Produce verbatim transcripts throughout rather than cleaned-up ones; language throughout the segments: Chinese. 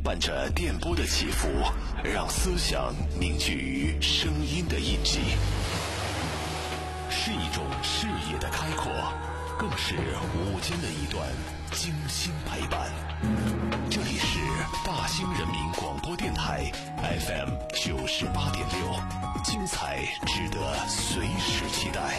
伴着电波的起伏，让思想凝聚于声音的印记，是一种视野的开阔，更是午间的一段精心陪伴。这里是大兴人民广播电台 F M 九十八点六，精彩值得随时期待。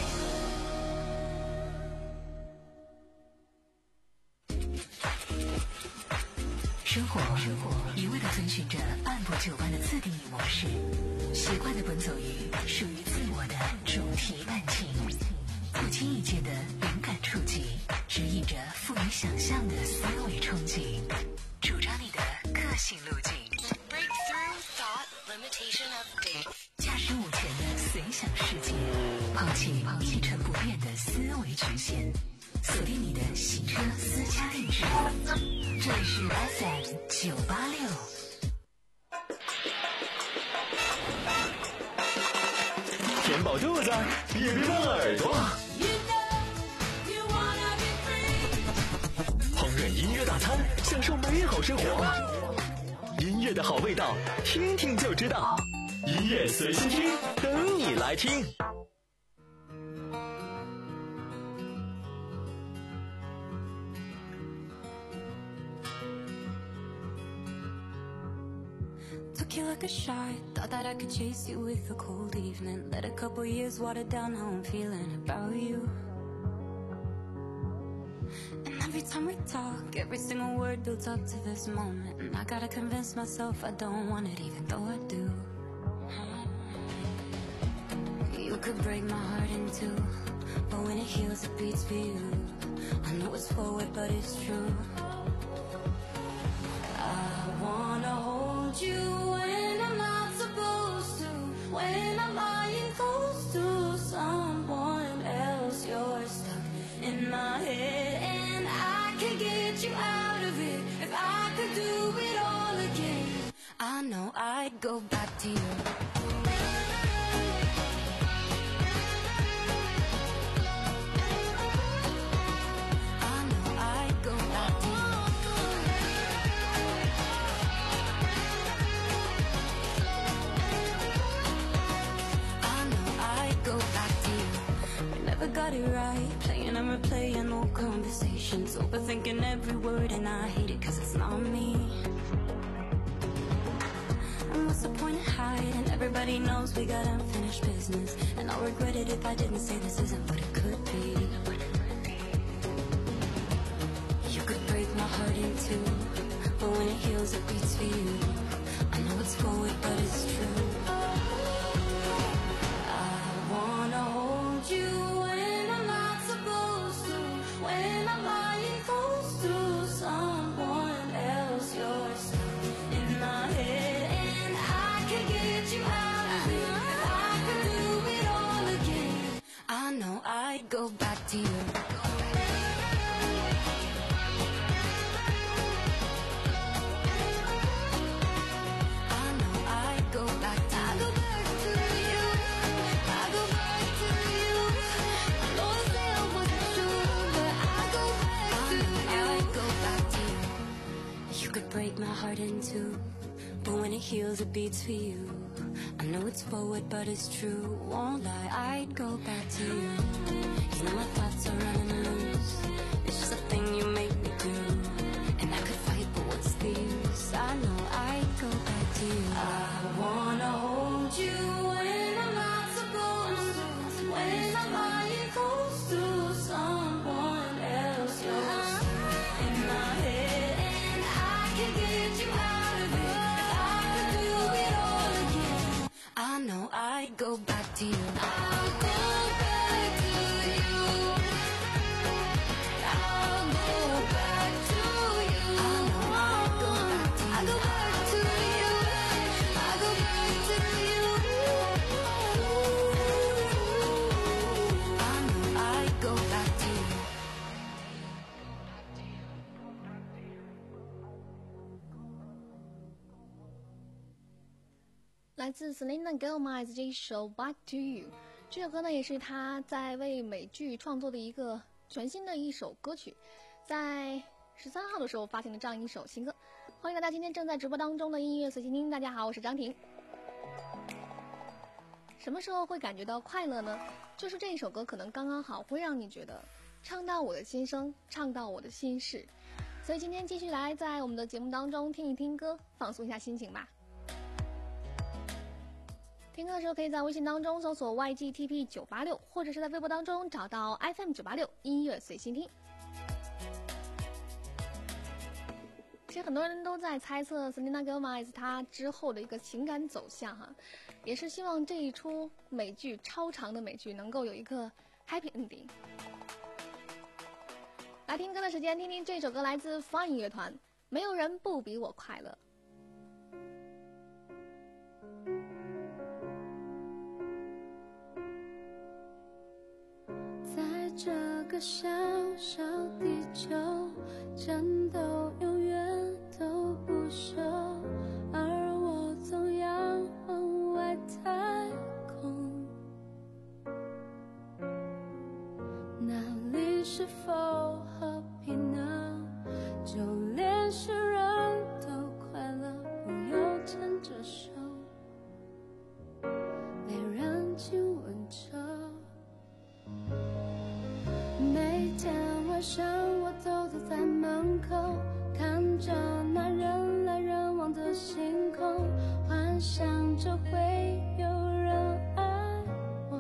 生活一味地遵循着按部就班的自定义模式，习惯地奔走于属于自我的主题感情，不经意间的灵感触及，指引着赋予想象的思维憧憬，主张你的个性路径。Breakthrough thought limitation update， 驾驶午前的随想世界，抛弃一成不变的思维局限，锁定你的洗车私家定制。这里是 F M 九八六。 填饱肚子，别别忘耳朵。烹饪音乐大餐，享受美好生活。音乐的好味道，听听就知道。音乐随心听，等你来听。 Took you like a shot, thought that I could chase you with a cold evening. Let a couple years water down how I'm feeling about you. And every time we talk, every single word builds up to this moment. And I gotta convince myself I don't want it, even though I do. You could break my heart in two, but when it heals it beats for you. I know it's forward but it's true. I wanna hold you when I'm not supposed to, when I'm lying close to someone else. You're stuck in my head and I can't get you out of it. If I could do it all again, I know I'd go back to you. Got it right, playing and replaying old conversations, overthinking every word, and I hate it cause it's not me. And what's the point of hiding? Everybody knows we got unfinished business, and I'll regret it if I didn't say this isn't what it could be. You could break my heart in two, but when it heals it beats for you. I know it's forward but it's true. I wanna hold you when I'm not supposed to, when I'm lying close to someone else. You're stuck in my head and I can't get you out of it. If I could do it all again, I know I'd go back to you. Break my heart in two, but when it heals it beats for you. I know it's forward but it's true, won't lie, I'd go back to you. You know my thoughts are running loose, it's just a thing you make me do. And I could fight but what's the use, I know I'd go back to you. I wanna hold you when I'm not supposed to, when I'm lying close to someone else. You're in my head and I can't get you out of it. If I could do it all again, I know I'd go back to you. I'll go back to you. I'll go back to you. I know I'd go back to you. I'll go back to you. I'll go back to you. I know I'd go back to you. 来自 Selena Gomez 这一首 Back to You， 这首歌呢也是她在为美剧创作的一个全新的一首歌曲。在十三号的时候发行的这样一首新歌。欢迎大家今天正在直播当中的音乐随心听，大家好，我是张婷。什么时候会感觉到快乐呢？就是这一首歌可能刚刚好会让你觉得唱到我的心声，唱到我的心事。所以今天继续来在我们的节目当中听一听歌，放松一下心情吧。听歌的时候可以在微信当中搜索 Y G T P 九八六， 或者是在微博当中找到 F M 九八六 音乐随心听。其实很多人都在猜测 Selena Gomez 她之后的一个情感走向哈，也是希望这一出美剧超长的美剧能够有一个 happy ending。 来听歌的时间，听听这首歌来自 Fine 乐团，没有人不比我快乐。 在这个小小地球，战斗永远都不休，而我总要往外太空。那里是否和平呢？就连世人都快乐，不用牵着手，没人亲吻着。每天晚上我都坐在门口，看着那人来人往的星空，幻想着会有人爱我，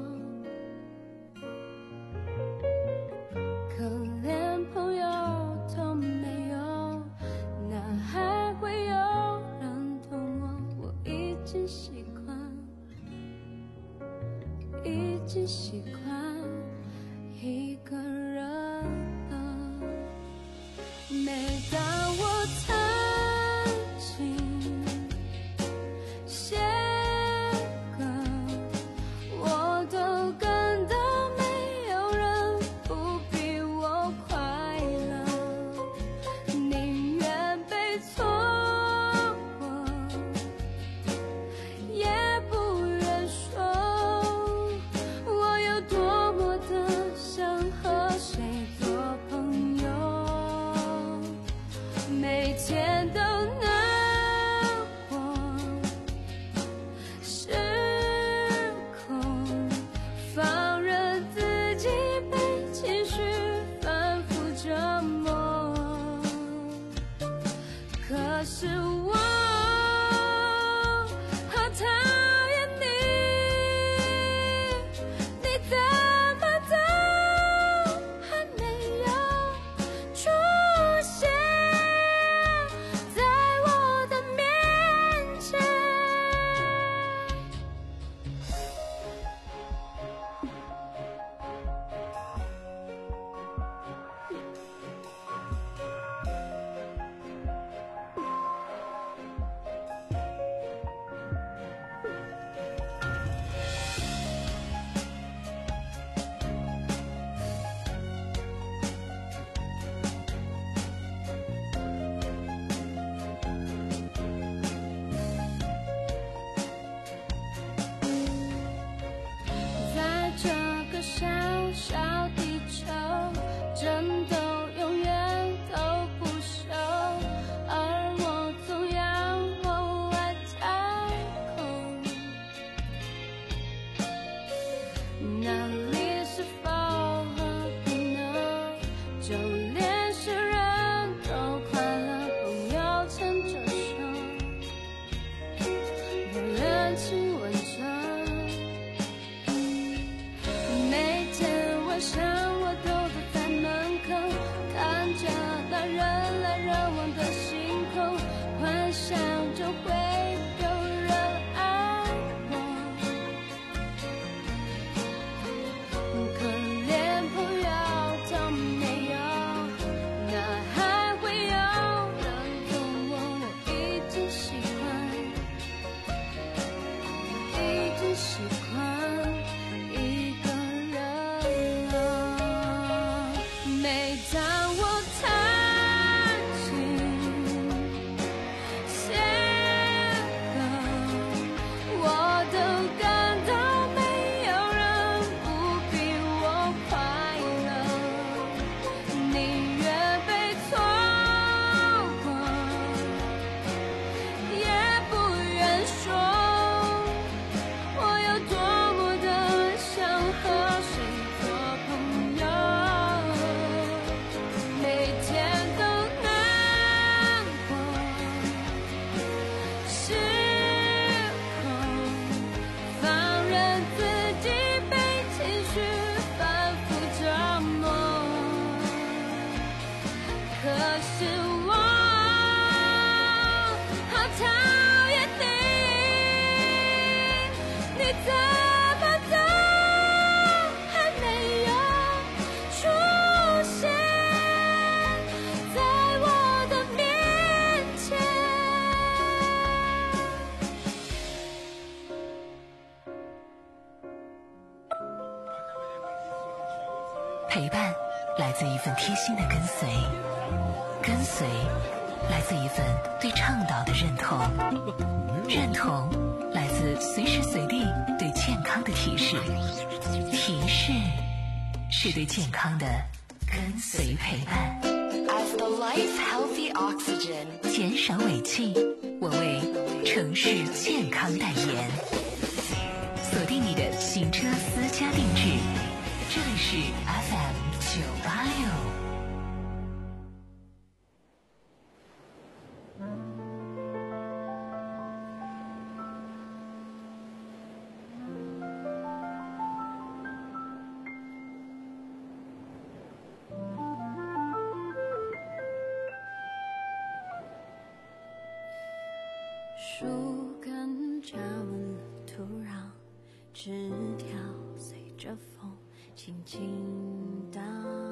可连朋友都没有，哪还会有人懂我？我已经习惯，已经习惯一个人了。每当我弹琴写歌，我都感到没有人不比我快乐，宁愿被错过，也不愿说我有多么的想和谁做朋友，每天都难过，失控，放任自己被情绪反复折磨。可是我好讨厌你，你怎么都还没有出现在我的面前。在这个小小地球，战斗永远都不休，而我总要往外太空。那里是否和平呢？就连世人都快乐，不要牵着手，有人亲吻着。每天晚上我都坐在门口，看着那人来人往的星空，幻想着会有人爱我，可连朋友都没有，哪还会有人懂我？我已经习惯，已经习惯一个人了。每当我弹琴写陪伴来自一份贴心的跟随，跟随来自一份对倡导的认同，认同来自随时随地对健康的提示，提示是对健康的跟随陪伴。 As the lights healthy oxygen， 减少尾气，我为城市健康代言。锁定你的行车私家定制，这里是 F M 九八六。 树根扎稳了土壤，枝条随着风轻轻荡，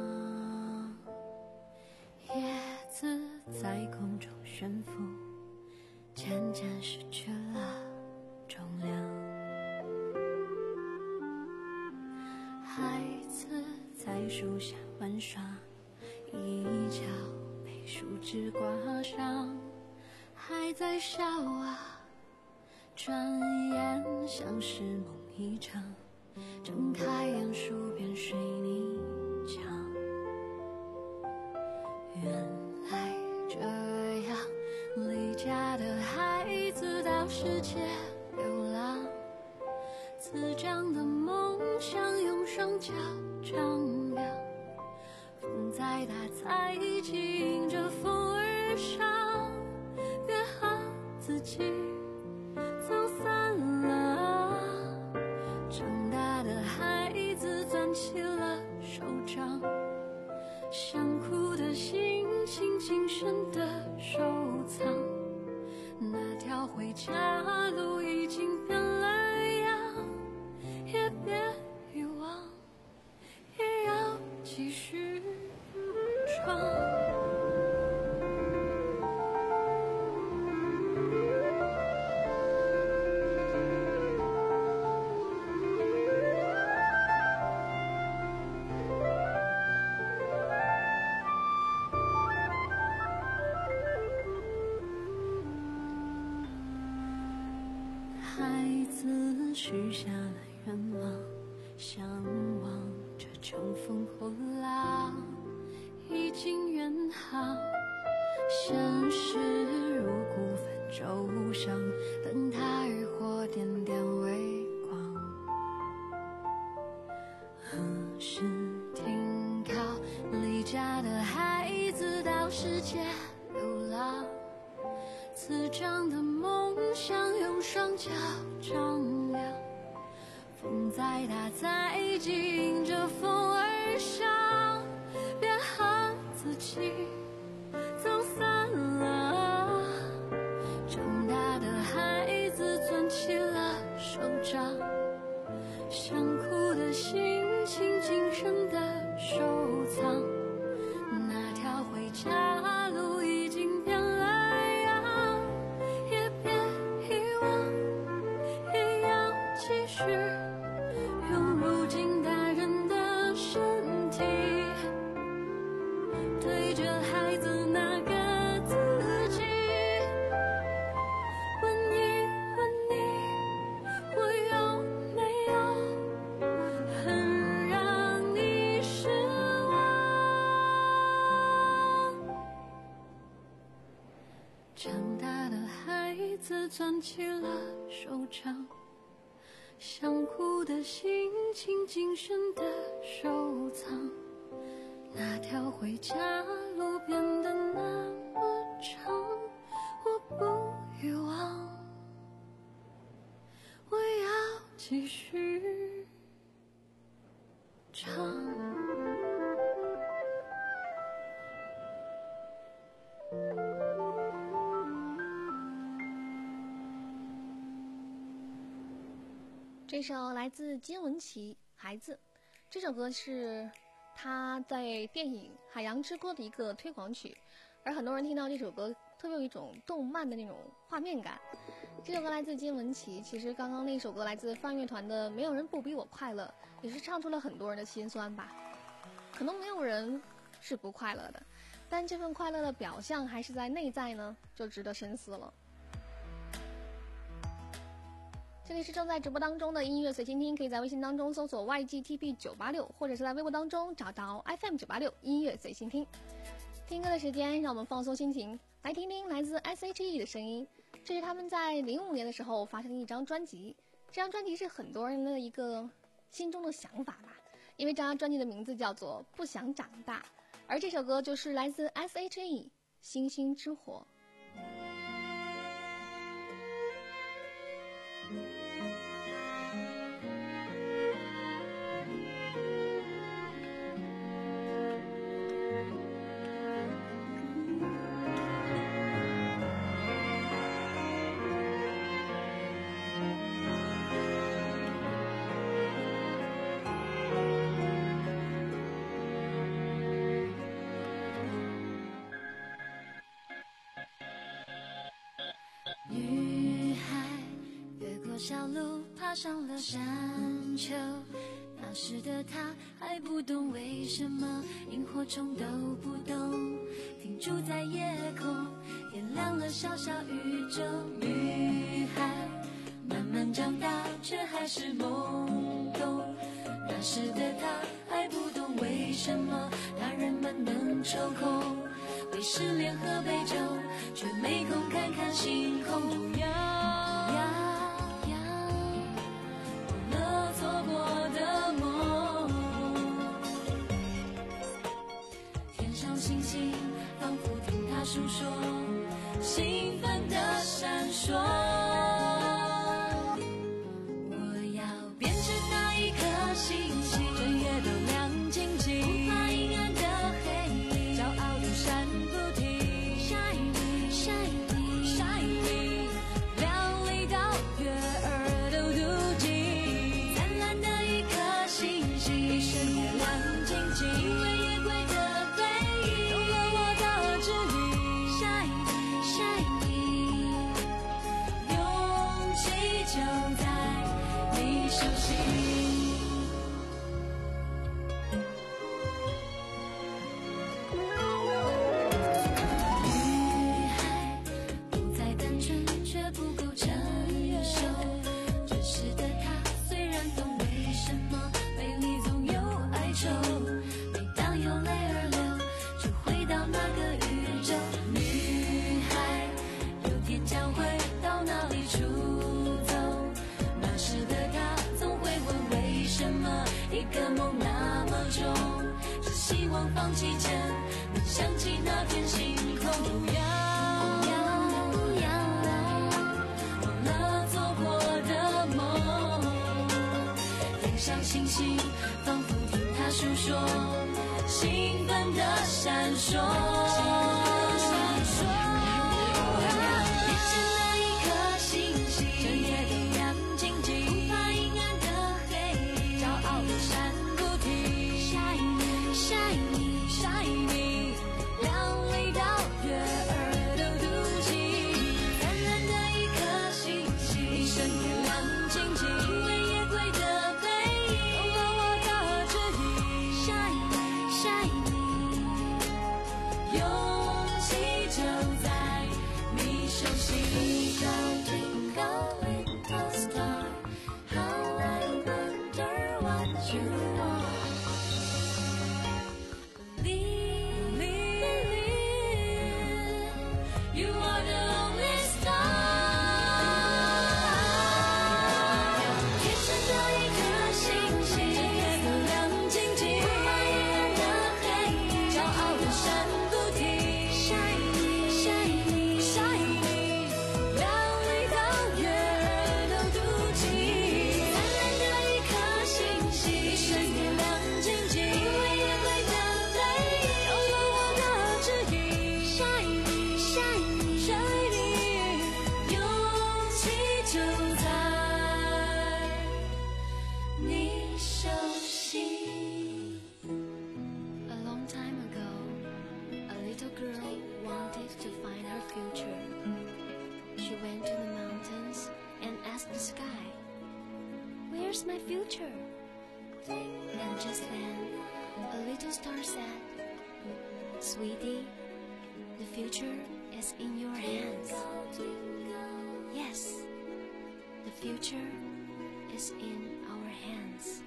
叶子在空中悬浮，渐渐失去了重量。孩子在树下玩耍，一角被树枝刮伤，还在笑啊，转眼像是梦一场，睁开眼树边水泥墙。原来这样，离家的孩子到世界流浪，滋长的梦想用双脚丈量，风再大再急迎着风而上，别和自己走散了。长大的孩子攥起了手掌，想哭的心情谨慎的收藏，那条回家路已经变了样，也别遗忘，也要继续闯。孩子许下了愿望，向往着乘风破浪，已经远航。现实如孤帆舟上，灯塔渔火点点微光。何时停靠？离家的孩子到世界流浪，滋长的梦想用双脚丈量，风再大再急迎着风而上，别和自己走散了。长大的孩子攥起了手掌，想哭的心情谨慎的收藏，那条回家路已经变了样，也别遗忘，也要继续用如今大人的身体对着孩子那个自己，问一问你，我有没有很让你失望？长大的孩子攥起了手掌，想哭的心情谨慎的收藏，那条回家路变得那么长，我不遗忘，我要继续唱。 这首来自金玟岐《孩子》，这首歌是他在电影《海洋之歌》的一个推广曲，而很多人听到这首歌特别有一种动漫的那种画面感。这首歌来自金玟岐，其实刚刚那首歌来自放乐团的《没有人不比我快乐》，也是唱出了很多人的心酸吧。 可能没有人是不快乐的，但这份快乐的表象还是在内在呢，就值得深思了。这里是正在直播当中的音乐随心听，可以在微信当中搜索 Y G T P 九八六， 或者是在微博当中找到 F M 九八六 音乐随心听。听歌的时间，让我们放松心情，来听听来自 S H E 的声音。这是他们在零五年的时候发行的一张专辑，这张专辑是很多人的一个心中的想法吧，因为这张专辑的名字叫做不想长大，而这首歌就是来自 S H E 星星之火。 小路爬上了山丘，那时的他还不懂为什么萤火虫都不懂，停住在夜空，点亮了小小宇宙。女孩慢慢长大，却还是懵懂，那时的他还不懂为什么大人们能抽空，为失恋喝杯酒，却没空看看星空。不要做过的梦，天上星星仿佛听他诉说，兴奋地闪烁。我要变成那一颗星星，整夜都亮晶晶，不怕阴暗的黑，骄傲的闪不停。Shiny shiny shiny， 亮丽到月儿都妒忌。一生也亮晶晶，因为夜归的回忆有了我的指引。Shiny shiny， 勇气就在你手心。女孩不再单纯，却不够成熟。这时的她虽然懂为什么美丽总有哀愁，每当有泪儿流，就回到那个宇宙。女孩有天将会到哪里出走，那时的她总会问为什么一个梦那么重，只希望放弃前能想起那片星空。不要不要不要忘了做过的梦，天上星星仿佛听他诉说，兴奋地闪烁。变成那一颗星星，整夜都亮晶晶，不怕阴暗的黑，骄傲地闪不停。Shiny shiny shiny， 亮丽到月儿都妒忌。淡淡的一颗星星，一生也亮晶晶，因为夜归的回忆有了我的指引。Shiny shiny， 勇气就在你手心。Twinkle little star， how I wonder what you are。 Believe, believe, you are the only star。 天上的一颗星星，整夜都亮晶晶，不怕阴暗的黑，骄傲地闪不停。Shiny shiny shiny， 亮丽到月儿都妒忌。淡淡的一颗星星，一生也亮晶晶，因为夜归的回忆有了我的指引。Shiny shiny shiny， 勇气就在你手心。A long time ago, a little girl wanted to find her future. She went to the mountains and asked the sky, "Where's my future?" And just then, A little star said, "Sweetie, the future is in your hands." Yes, the future is in our hands.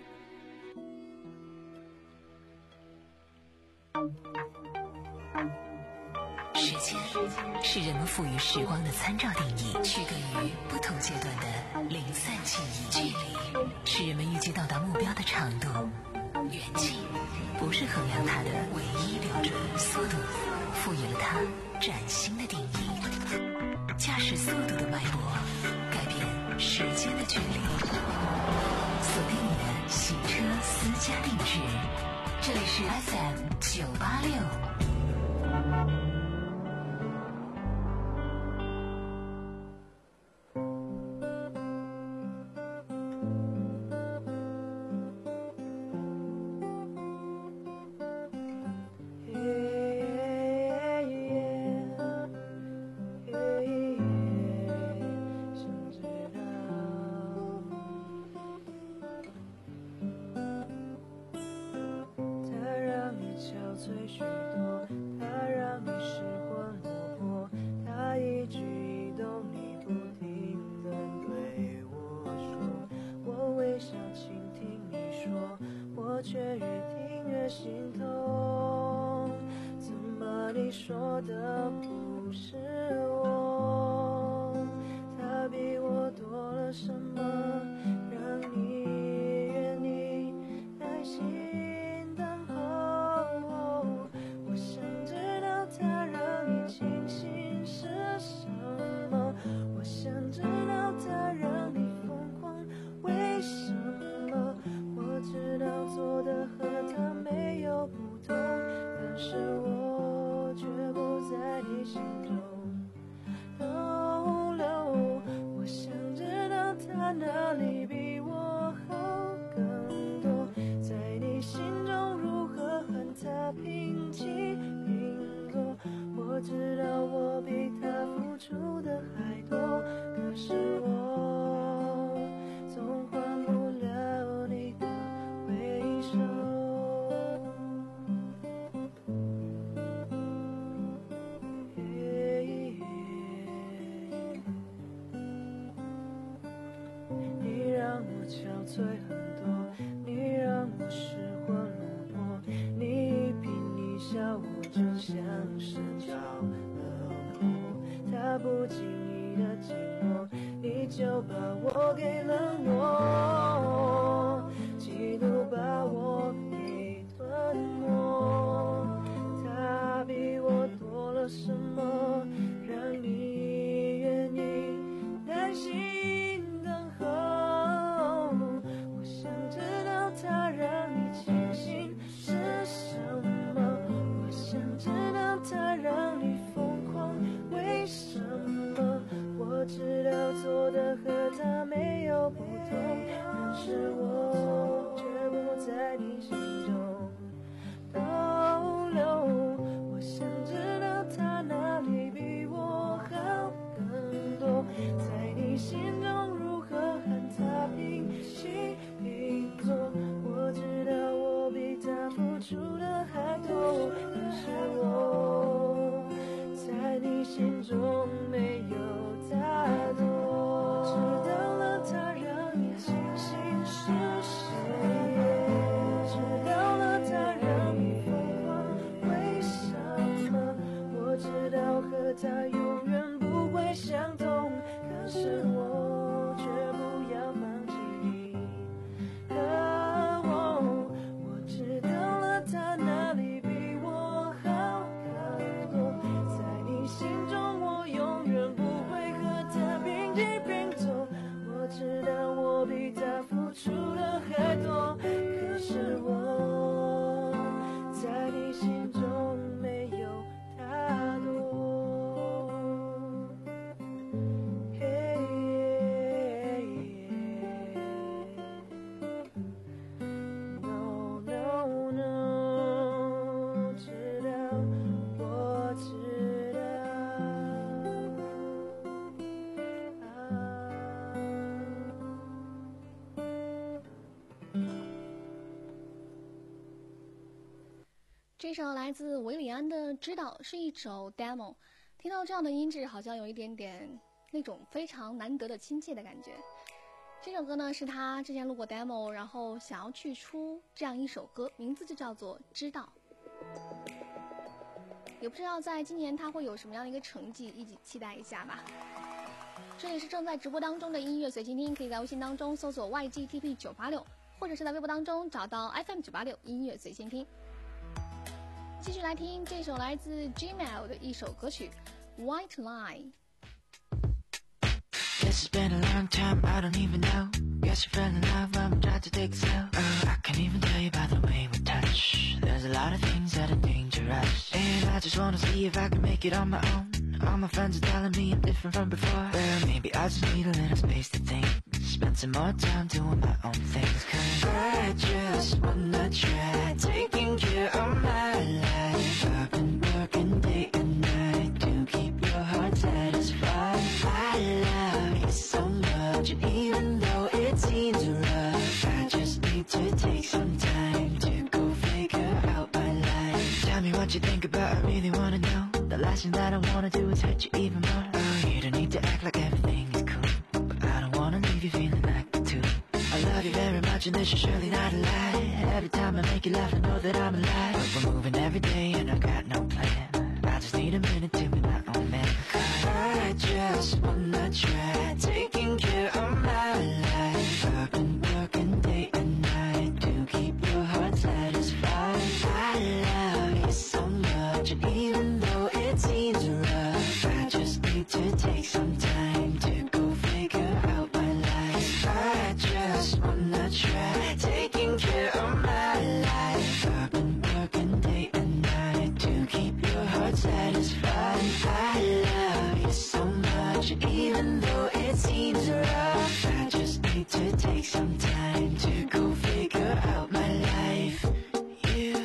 时间是人们赋予时光的参照定义，区隔于不同阶段的零散记忆。距离是人们预计到达目标的长度，远近不是衡量它的唯一标准。速度赋予了它崭新的定义，驾驶速度的脉搏改变时间的距离。锁定你的行车私家定制，这里是 F M 九八六。 却越听越心痛，怎么你说的不是我？他比我多了什么，让你愿意耐心等候？我想知道他让你清醒是什么，我想知道他让你疯狂为什么？我知道做的和他没有不同，但是我却不在你心中逗留。我想知道他哪里比我好更多，在你心中如何和他平起平坐。我知道我比他付出的还多，可是我总换不了你的回首。你让我憔悴很多，你让我失魂落魄，你一颦一笑我就像是着了魔。他不经意的寂寞，你就把我给冷落，嫉妒把我给吞没。他比我多了什么，让你愿意耐心等候？我想知道他让你清醒是什么，我想知道他让你疯狂为什么？我知道做的和他没有不同，但是我却不在你心中逗留。我想知道他哪里比这首来自维里安的《知道》是一首 demo， 听到这样的音质，好像有一点点那种非常难得的亲切的感觉。这首歌呢是他之前录过 demo， 然后想要去出这样一首歌，名字就叫做《知道》。也不知道在今年他会有什么样的一个成绩，一起期待一下吧。这里是正在直播当中的音乐随心听，可以在微信当中搜索 Y G T P 九八六， 或者是在微博当中找到 F M 九八六音乐随心听。继续来听这首来自 Gmail 的一首歌曲 White Line。Guess it's been a long time, I don't even know. Guess you fell in love when we tried to take it slow. Oh, I can't even tell you by the way we touch. There's a lot of things that are dangerous, and I just wanna see if I can make it on my own. All my friends are telling me I'm different from before. Well, maybe I just need a little space to think. Spend some more time doing my own things. Cause I just wanna try taking care of my life. I've been working day and night to keep your heart satisfied. I love you so much, and even though it seems rough, I just need to take some time to go figure out my life. Tell me what you think about, I really wanna know. The last thing that I wanna do is hurt you even more. Oh, you don't need to act like everything is cool, but I don't wanna leave you feeling like the two. I love you very much and this is surely not a lie. Every time I make you laugh I know that I'm alive. But we're moving every day and I got no plan. I just need a minute to be my own man. Cause I just wanna try taking care of my life. I've been working day and night to keep your heart satisfied. I love you so much, and even though it seems rough, I just need to take some time to go figure out my life. I just wanna try taking care of my life. I've been working day and night to keep your heart satisfied. I love you so much, and even though it seems rough, I just need to take some time to go figure out my life. You,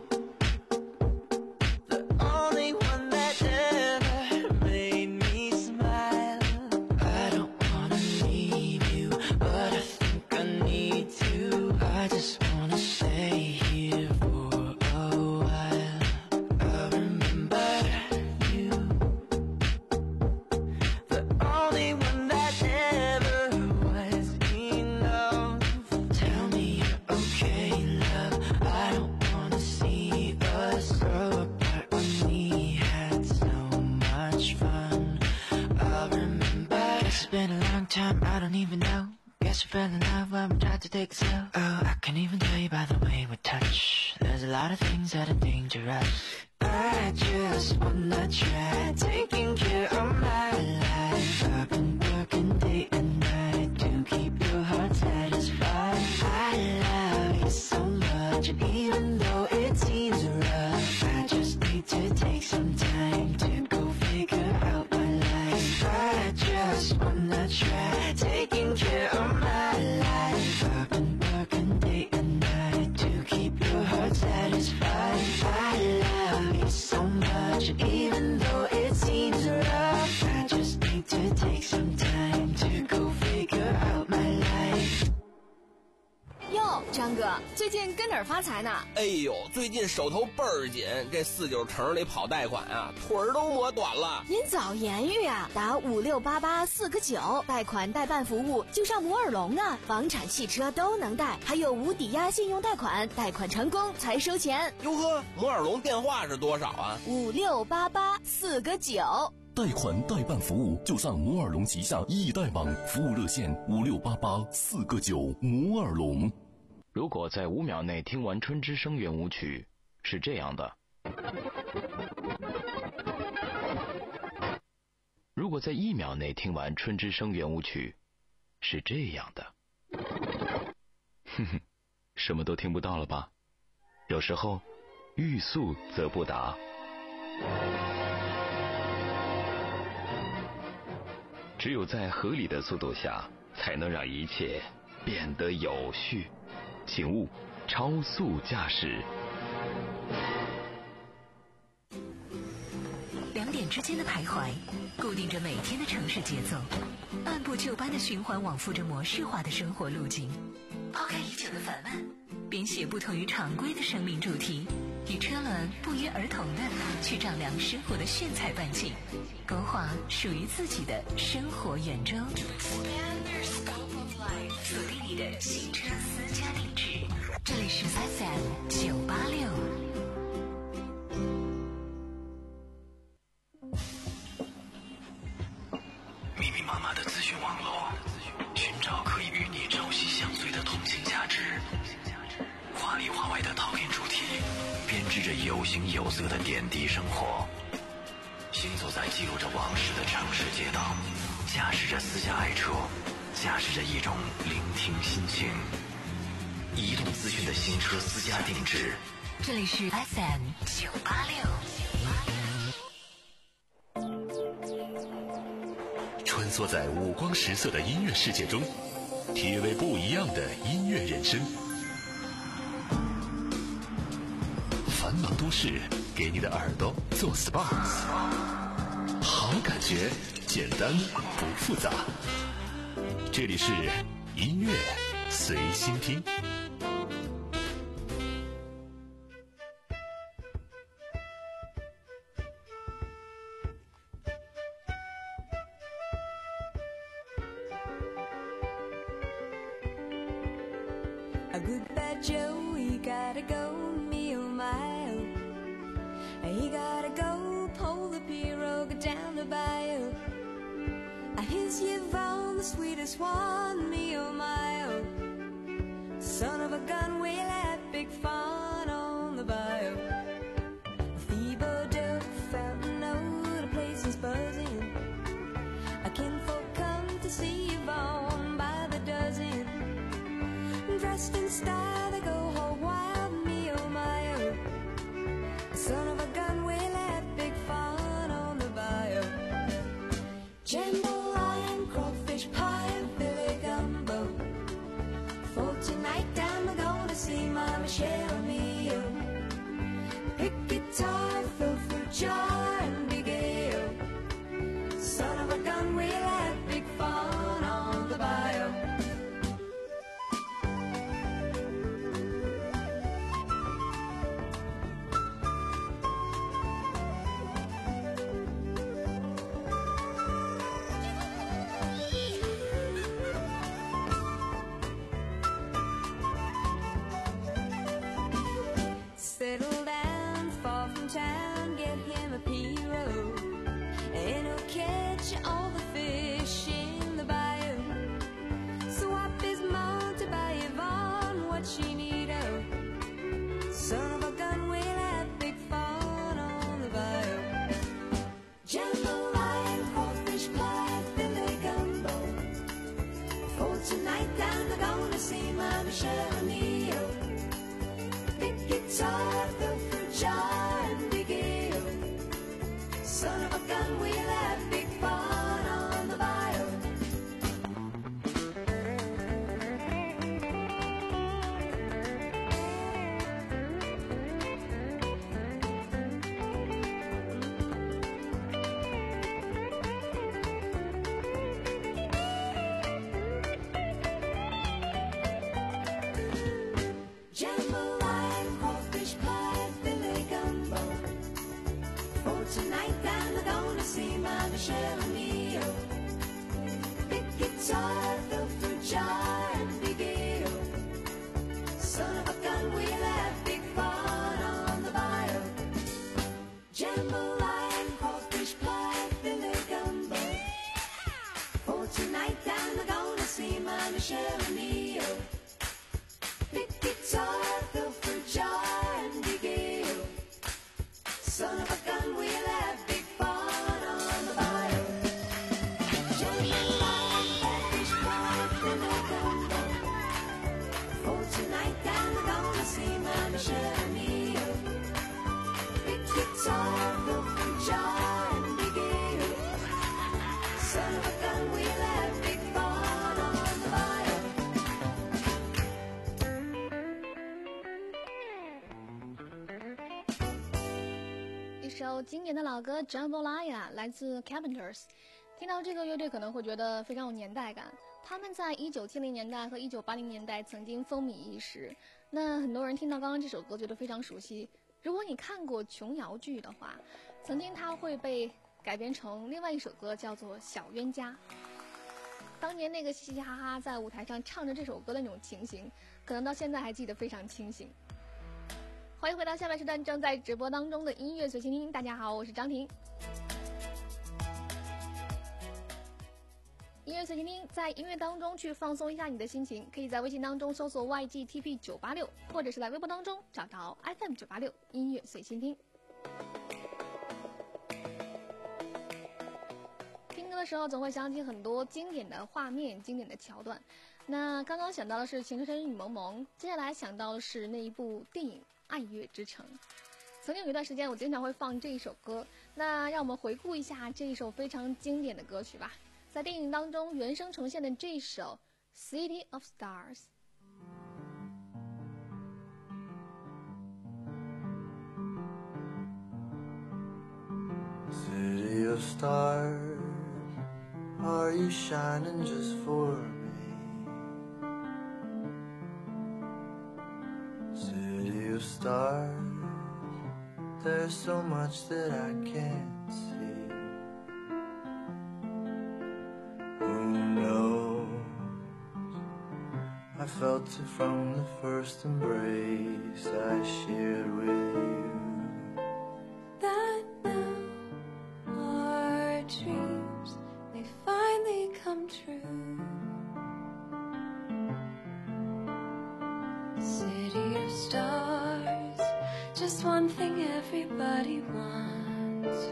the only one that ever made me smile. I don't wanna leave you, but I think I need to. I just wanna stay here for a while. I remember you, the only one that ever was enough. Tell me you're okay, love. I don't wanna see us grow apart when we had so much fun. I remember. Guess it's been a long time, I don't even know. Guess we fell in love when we tried to take it slow. Oh, I can't even tell you by the way we touch. There's a lot of things that are dangerous. I just wanna try taking care of my life. I've been working day and night to keep your heart satisfied. I love you so much, and even though it seems rough, I just need to take some time to go figure out my life. I just wanna try taking care of my life. I've been working day and night to keep your heart satisfied. I love you so much, and even though it seems rough, I just need to take some time to go figure out my life. 哟，张哥，最近跟哪儿发财呢？ 哎呦，最近手头倍儿紧，这四九城里跑贷款啊，腿儿都磨短了。 您早言语啊，打五六八八四个九，贷款代办服务就上摩尔龙啊，房产、汽车都能贷，还有无抵押信用贷款，贷款成功才收钱。 哟呵，摩尔龙电话是多少啊？ 五六八八四个九。 贷款代办服务就上摩尔龙旗下易贷网，服务热线五六八八四个九。摩尔龙。 如果在五秒内听完春之声圆舞曲，是这样的；如果在一秒内听完春之声圆舞曲，是这样的。哼哼，什么都听不到了吧？有时候，欲速则不达。只有在合理的速度下，才能让一切变得有序。请勿超速驾驶。 两点之间的徘徊，固定着每天的城市节奏，按部就班的循环往复着模式化的生活路径，抛开已久的烦闷，编写不同于常规的生命主题， 与车轮不约而同的去丈量生活的炫彩半径，勾画属于自己的生活圆周。锁定你的新车私家定制，这里是 F M 九八六。 密密麻麻的资讯网络，寻找可以与你朝夕相随的同性价值。华里华外的讨厌主题，编织着有形有色的点滴生活。行走在记录着往事的城市街道，驾驶着私家爱车，驾驶着一种聆听心情。移动资讯的新车私家定制， 这里是 F M 九八六。 穿梭在五光十色的音乐世界中，体味不一样的音乐人生。繁忙都市给你的耳朵做 S P A， 好感觉，简单不复杂。这里是音乐随心听。 A good bad Joe, he gotta go, me oh my oh. He gotta go, pull the pirogue down the bayou. Here's Yvonne, the sweetest one, me oh my oh. Son of a gun, we'll have big fun on the bayou. Thibodeau, Fountain Road, the place is buzzing. A kinfolk come to see Yvonne by the dozen. Dressed in style, they go hog wild, me oh my oh. Son of a gun, we'll have big fun on the bayou. Jambalaya, crawfish pie, and Billy gumbo. For tonight, I'm gonna see my Michelle, me oh. Pick guitar, fill fruit jar, and big ale. Son of a gun, we'll have big fun on the bayou. Settle down, far from town, get him a pirogue, and he'll catch all the fish in the bayou. Swap his mount to buy Yvonne what she need oh. Son of a gun, we'll have big fun on the bayou. Jambalaya, crawfish pie, Billy gumbo. For tonight I'm gonna see my Michelle and me oh. Big guitar, fill fruit jar, and big ale. Son of a gun, we'll have big fun on the bayou. Jambalaya, crawfish pie, Billy gumbo. For tonight I'm gonna see my Michelle and me oh. Big guitar, fill fruit jar, and big ale. Son of a gun, we'll have big fun on the bayou. Jambalaya, crawfish pie, Billy gumbo. For tonight I'm gonna see my Michelle and me oh. Big guitar, fill fruit jar, and big ale. Son of a gun, we'll have big fun on the bayou. Jambalaya, crawfish pie, Billy gumbo. For tonight I'm gonna see my Michelle and me oh. Big guitar, fill fruit jar, and big ale. Son of a gun, we'll have big fun on the bayou. 一首经典的老歌《Jambalaya》来自 Carpenters。听到这个乐队可能会觉得非常有年代感，他们在一九七零年代和一九八零年代曾经风靡一时。那很多人听到刚刚这首歌觉得非常熟悉， 如果你看过琼瑶剧的话，曾经它会被改编成另外一首歌，叫做《小冤家》。当年那个嘻嘻哈哈在舞台上唱着这首歌的那种情形，可能到现在还记得非常清醒。欢迎回到下半时段正在直播当中的音乐随心听，大家好，我是张婷。音乐随心听，在音乐当中去放松一下你的心情，可以在微信当中搜索 Y G T P 九八六，或者是在微博当中找到 F M 九八六音乐随心听。听歌的时候总会想起很多经典的画面、经典的桥段。那刚刚想到的是《情深深雨蒙蒙》，接下来想到的是那一部电影《爱乐之城》。曾经有一段时间，我经常会放这一首歌。那让我们回顾一下这一首非常经典的歌曲吧。在电影当中原声呈现的这一首《City of Stars》。 City of stars, are you shining just for me? City of stars, there's so much that I can't see. Who knows? I felt it from the first embrace I shared with you. That now our dreams may finally come true. City of stars, just one thing everybody wants.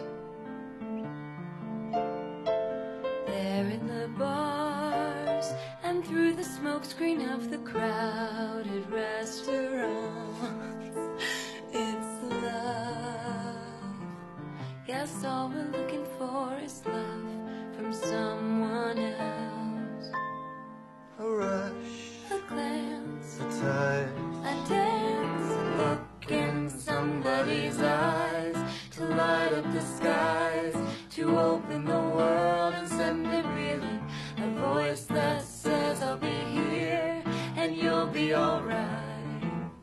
There in the bars and through the smokescreen of the crowded restaurants, it's love. Yes, all we're looking for is love from someone else. A rush, a glance, a touch, a dance, a look in somebody's eyes, to light up the skies, to open the world and send it reeling. A voice that says I'll be here and you'll be alright.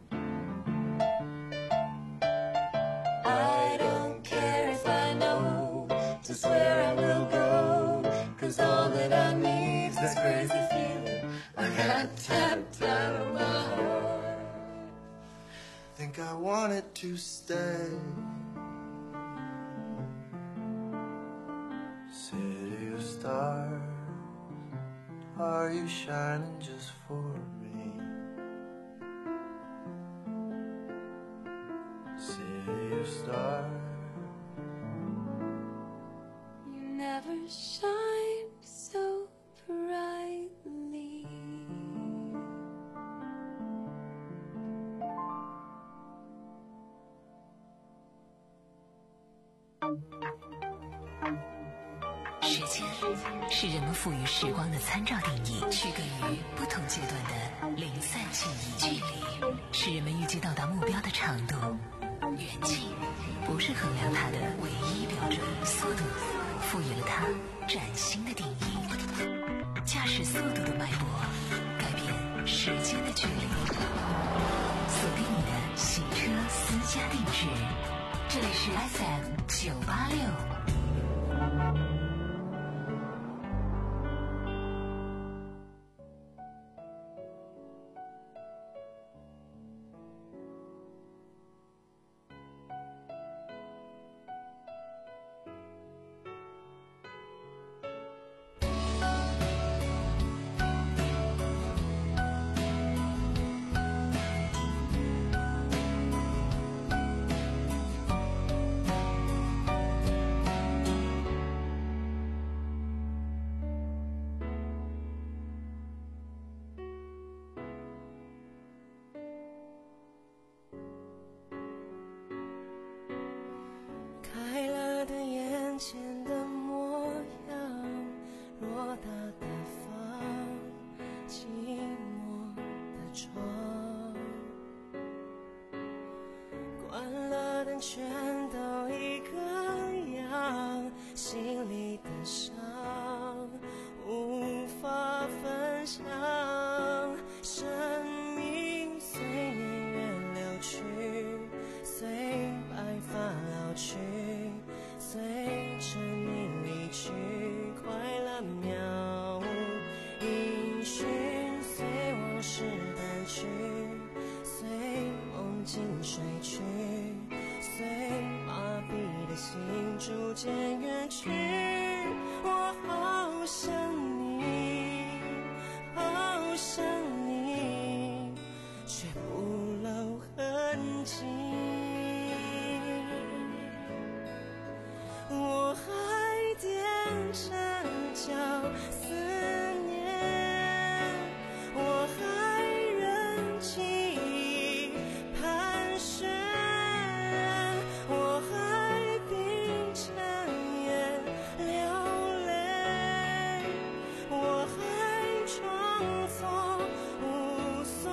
I don't care if I know just where I will go, 'cause all that I need is this crazy feeling I got tapped out of my heart. think I wanted to stay. City of stars, are you shining just for me? City of stars, you never shine so brightly. 时间是人们赋予时光的参照定义，区隔于不同阶段的零散记忆。距离是人们预计到达目标的长度，远近不是衡量它的唯一标准。速度赋予了它崭新的定义，驾驶速度的脉搏改变时间的距离。锁定你的行车私家定制，这里是 F M 九八六。 全都一个样，心里的伤无法分享。生命随年月流去，随错无所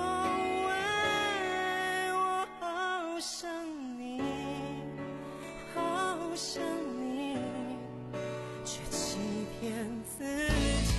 谓。我好想你，好想你，却欺骗自己。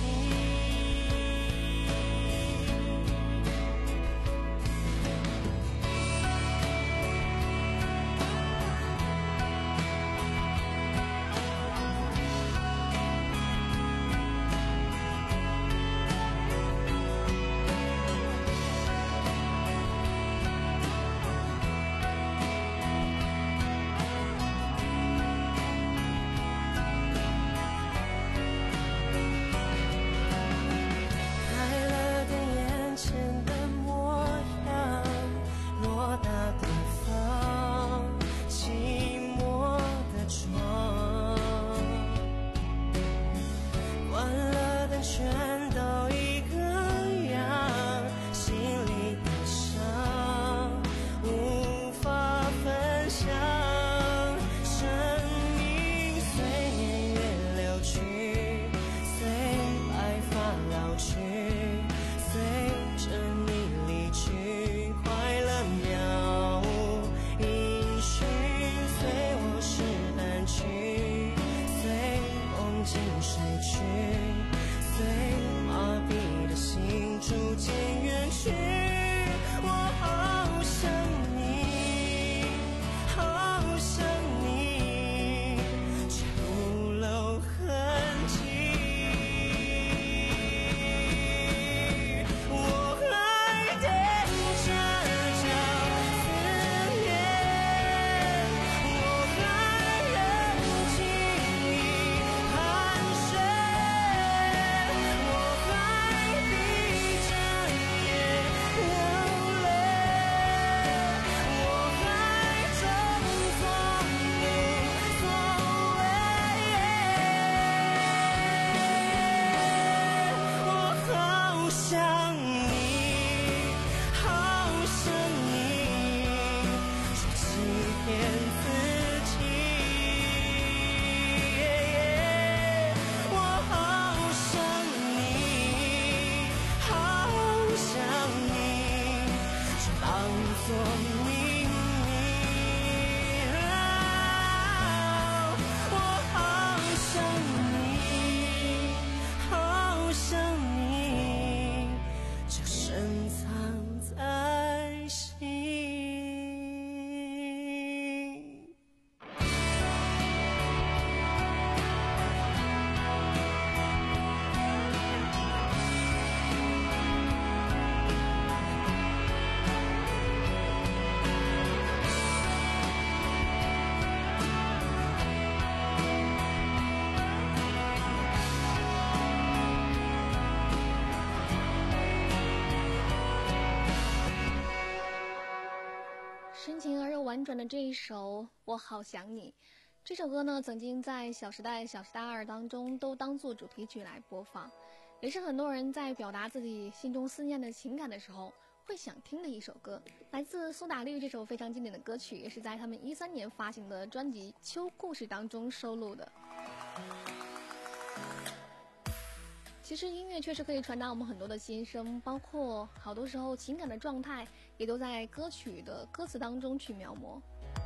深情而又婉转的这一首《我好想你》，这首歌呢，曾经在《小时代》《小时代二》当中都当做主题曲来播放，也是很多人在表达自己心中思念的情感的时候会想听的一首歌。来自苏打绿这首非常经典的歌曲，也是在他们一三年发行的专辑《秋故事》当中收录的。其实音乐确实可以传达我们很多的心声，包括好多时候情感的状态也都在歌曲的歌词当中去描摹。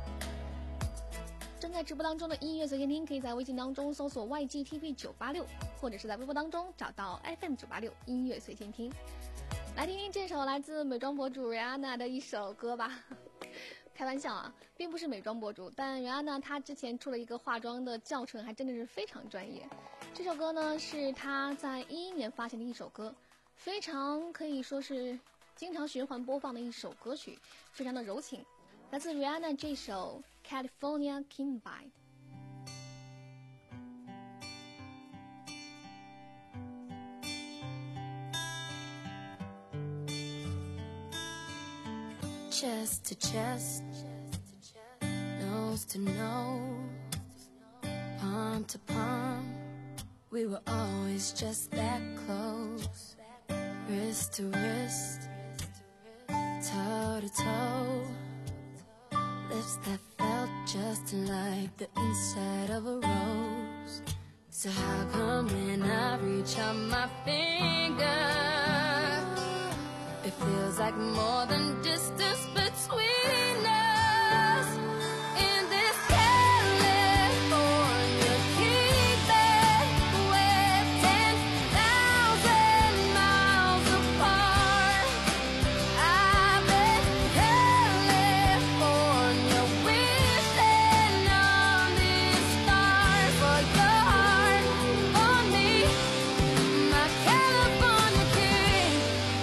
正在直播当中的音乐随心听，可以在微信当中搜索 Y G T V 九八六，或者是在微博当中找到 F M 九八六音乐随心听。来听听这首来自美妆博主 Rihanna 的一首歌吧。开玩笑啊，并不是美妆博主，但 Rihanna 她之前出了一个化妆的教程，还真的是非常专业。这首歌呢是她在一一年发行的一首歌，非常可以说是经常循环播放的一首歌曲，非常的柔情。来自 Rihanna 这首 California King Bite。 Chest to chest, nose to nose, palm to palm, we were always just that close. Wrist to wrist, toe to toe, lips that felt just like the inside of a rose. So how come when I reach out my finger like more than distance between us. In this California key bed, we're ten thousand miles apart. I bet California wishing on these stars for your heart, for me, my California king.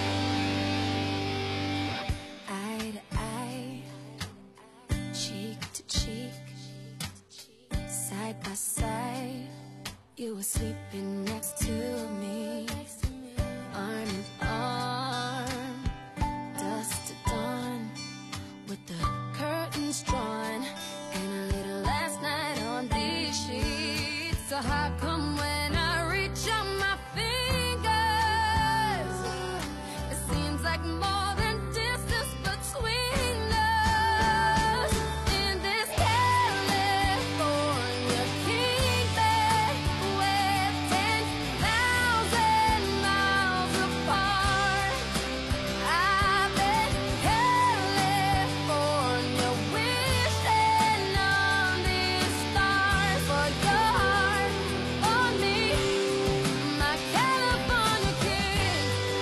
Eye to eye, cheek to cheek, side by side, you were sleeping next to me, arm in arm, dusk to dawn, with the curtains drawn, and a little last night on these sheets. So how come when I reach out my fingers, it seems like more than distance between us? In this California king bed, we're ten thousand miles apart. I bet California wishing on these stars for your heart, for me, my California king.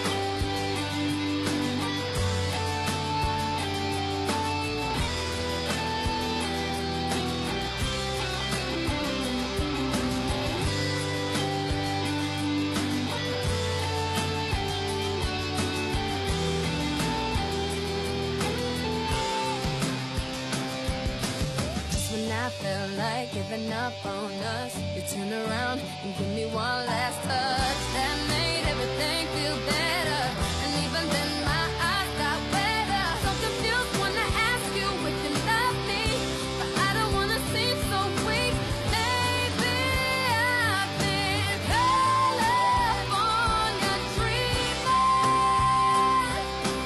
Just when I felt like giving up on us, you turned around and give me one last touch that made everything feel better. And even then my eyes got wetter. So confused when I ask you if you love me, but I don't wanna seem so weak. Maybe I've been California dreaming.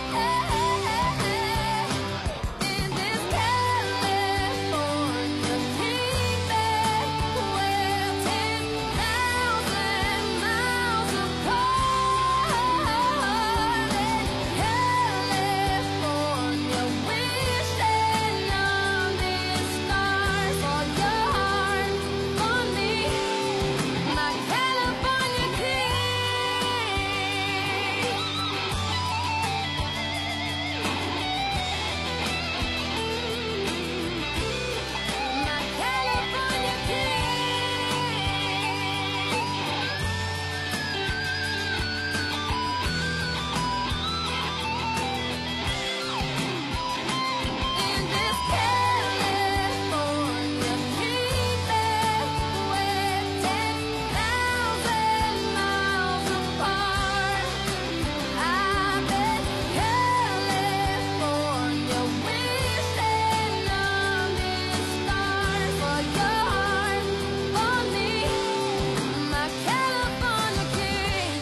In this California king bed, we're ten thousand miles apart. California wishing on these stars for your heart, for me, my California king. My California In this California king bed, we're ten thousand miles apart. I bet California wishing on these stars for your heart, for me, my California king.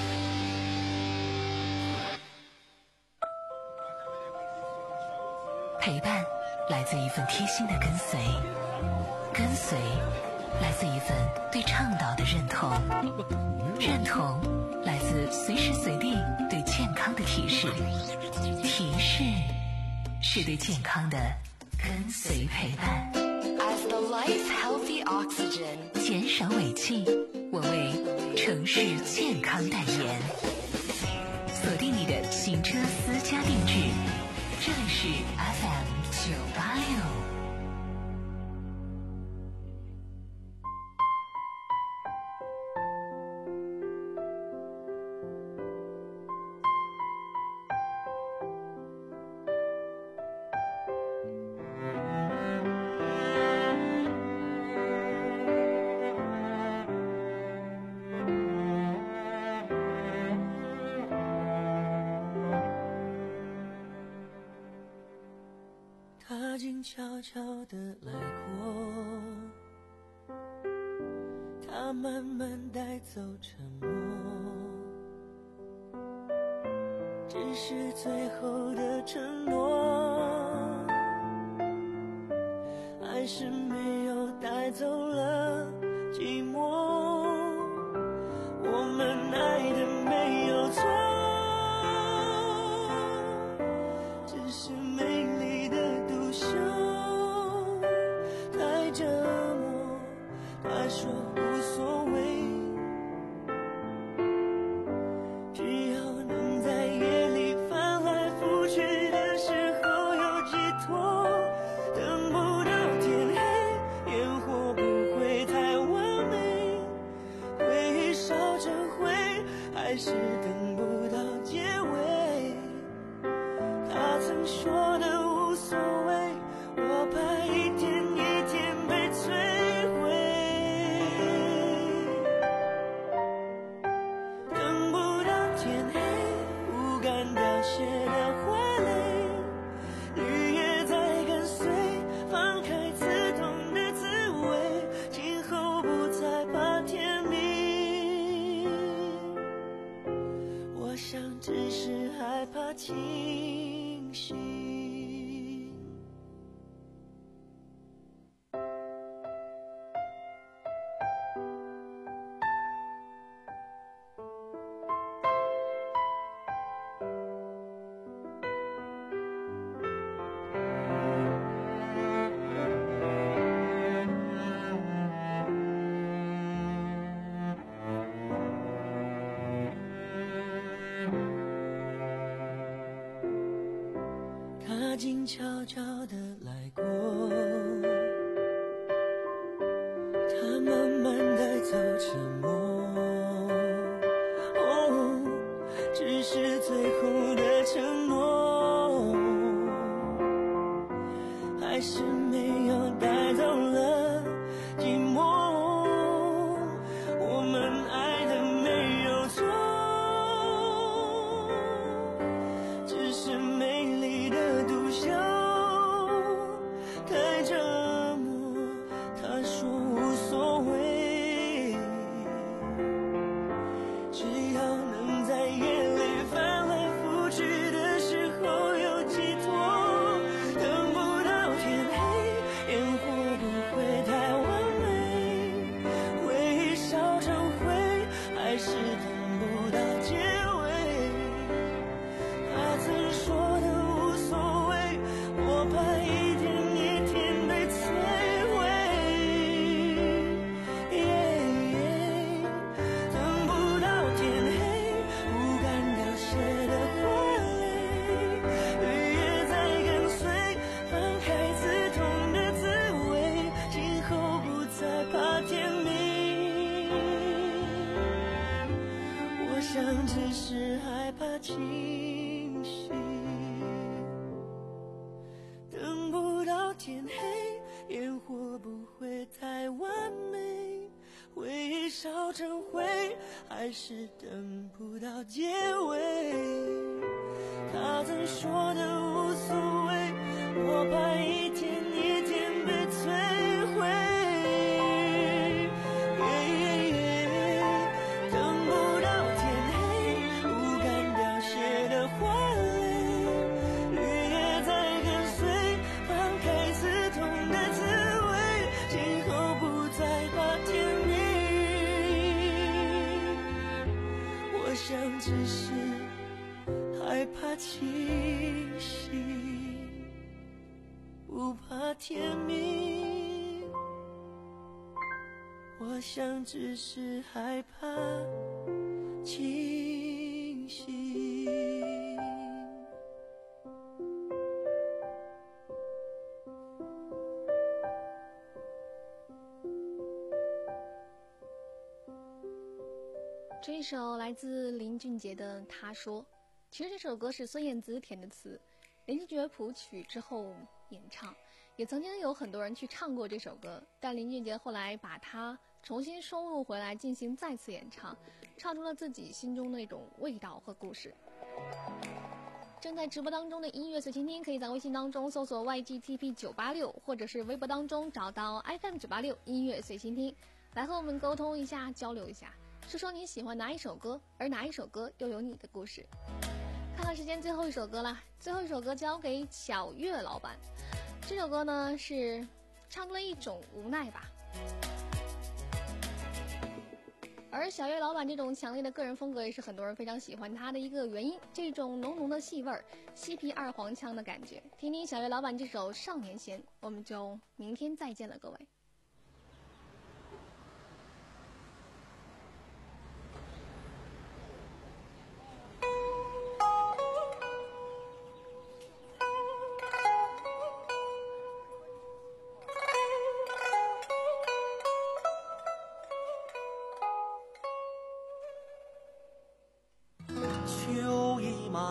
陪伴来自一份贴心的跟随，跟随来自一份对倡导的认同，认同来自随时随地对健康的提示，提示是对健康的跟随陪伴。 As the life healthy oxygen. 减少尾气，我为城市健康代言。锁定你的行车私家定制，这里是 F M 九八六。 他静悄悄地来过，他慢慢带走沉默，只是最后的承诺，还是没有带走了寂寞。我们爱的没有错， 还是等不到结尾。他曾说的无所谓，我怕一天一天被摧毁。等不到天黑，不敢凋谢的花蕾，绿叶在跟随，放开刺痛的滋味，今后不再怕天明。我想只是害怕清醒。他静悄悄地来过，他慢慢带走沉默，哦，只是最后的承诺，还是没有带走了寂寞。我们爱的没有错，只是美丽的独秀太折磨。他说无所谓，只要能在夜里翻来覆去的时候有寄托。等不到天黑，烟火不会太完美，回忆烧成灰，还是等不到结尾。他曾说的无所谓，我怕一天一天被摧毁。等不到天黑，不敢凋谢的花蕾，绿叶在跟随，放开刺痛的滋味，今后不再怕天明。我想只是害怕清醒。等不到天黑，烟火不会太完美，回忆烧成灰，还是等不到结尾。他曾说的无所谓，我怕一天一天被摧毁。等不到天黑，不敢凋谢的花蕾，绿叶在跟随，放开刺痛的滋味，今后不再怕天明。我想只是害怕清醒，不怕天明。我想只是害怕清醒。 这一首来自林俊杰的《他说》，其实这首歌是孙燕姿填的词，林俊杰谱曲之后演唱，也曾经有很多人去唱过这首歌，但林俊杰后来把它重新收录回来进行再次演唱，唱出了自己心中的那种味道和故事。正在直播当中的音乐随倾听，可以在微信当中搜索 Y G T P 九八六，或者是微博当中找到 F M 九八六音乐随倾听，来和我们沟通一下，交流一下，说说你喜欢哪一首歌，而哪一首歌又有你的故事。看看时间，最后一首歌啦，最后一首歌交给小月老板。这首歌呢是唱出了一种无奈吧，而小月老板这种强烈的个人风格也是很多人非常喜欢他的一个原因，这种浓浓的戏味儿，嬉皮二黄腔的感觉。听听小月老板这首《少年弦》，我们就明天再见了，各位。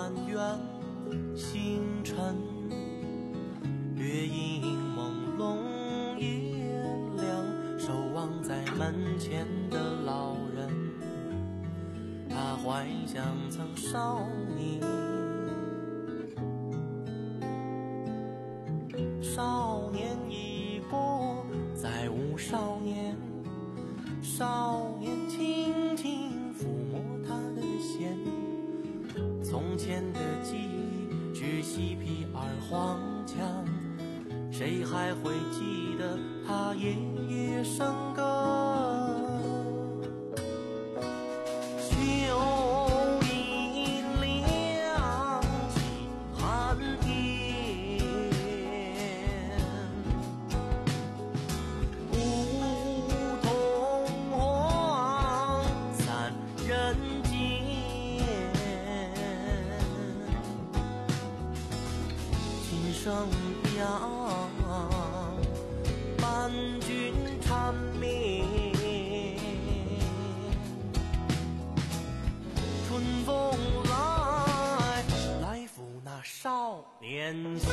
满园星辰，月影朦胧夜凉，守望在门前的老人，他怀想曾少年。少年已过，再无少年。少年轻轻抚摸他的弦，从前的记忆只细皮而黄腔，谁还会记得他夜夜笙歌？秋意凉起寒烟，梧桐黄散人间，琴声扬，伴君缠绵。春风来，来抚那少年弦。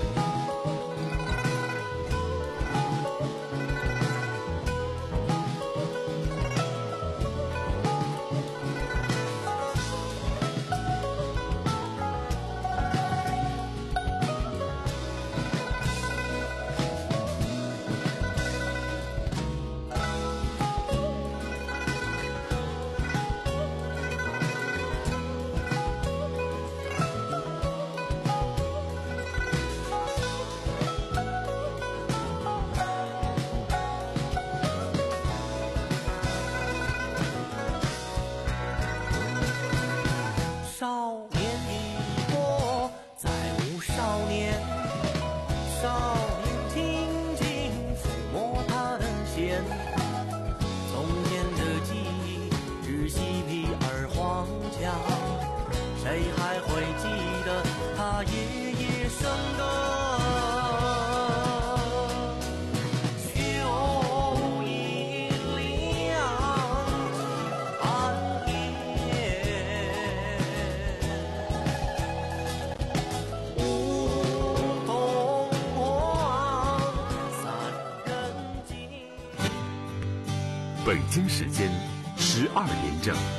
少年已过，再无少年。少年轻轻抚摸他的弦，从前的记忆只细皮而黄腔，谁还会记得他夜夜笙歌？秋意凉起寒烟，梧桐黄散人间。 北京时间十二点整。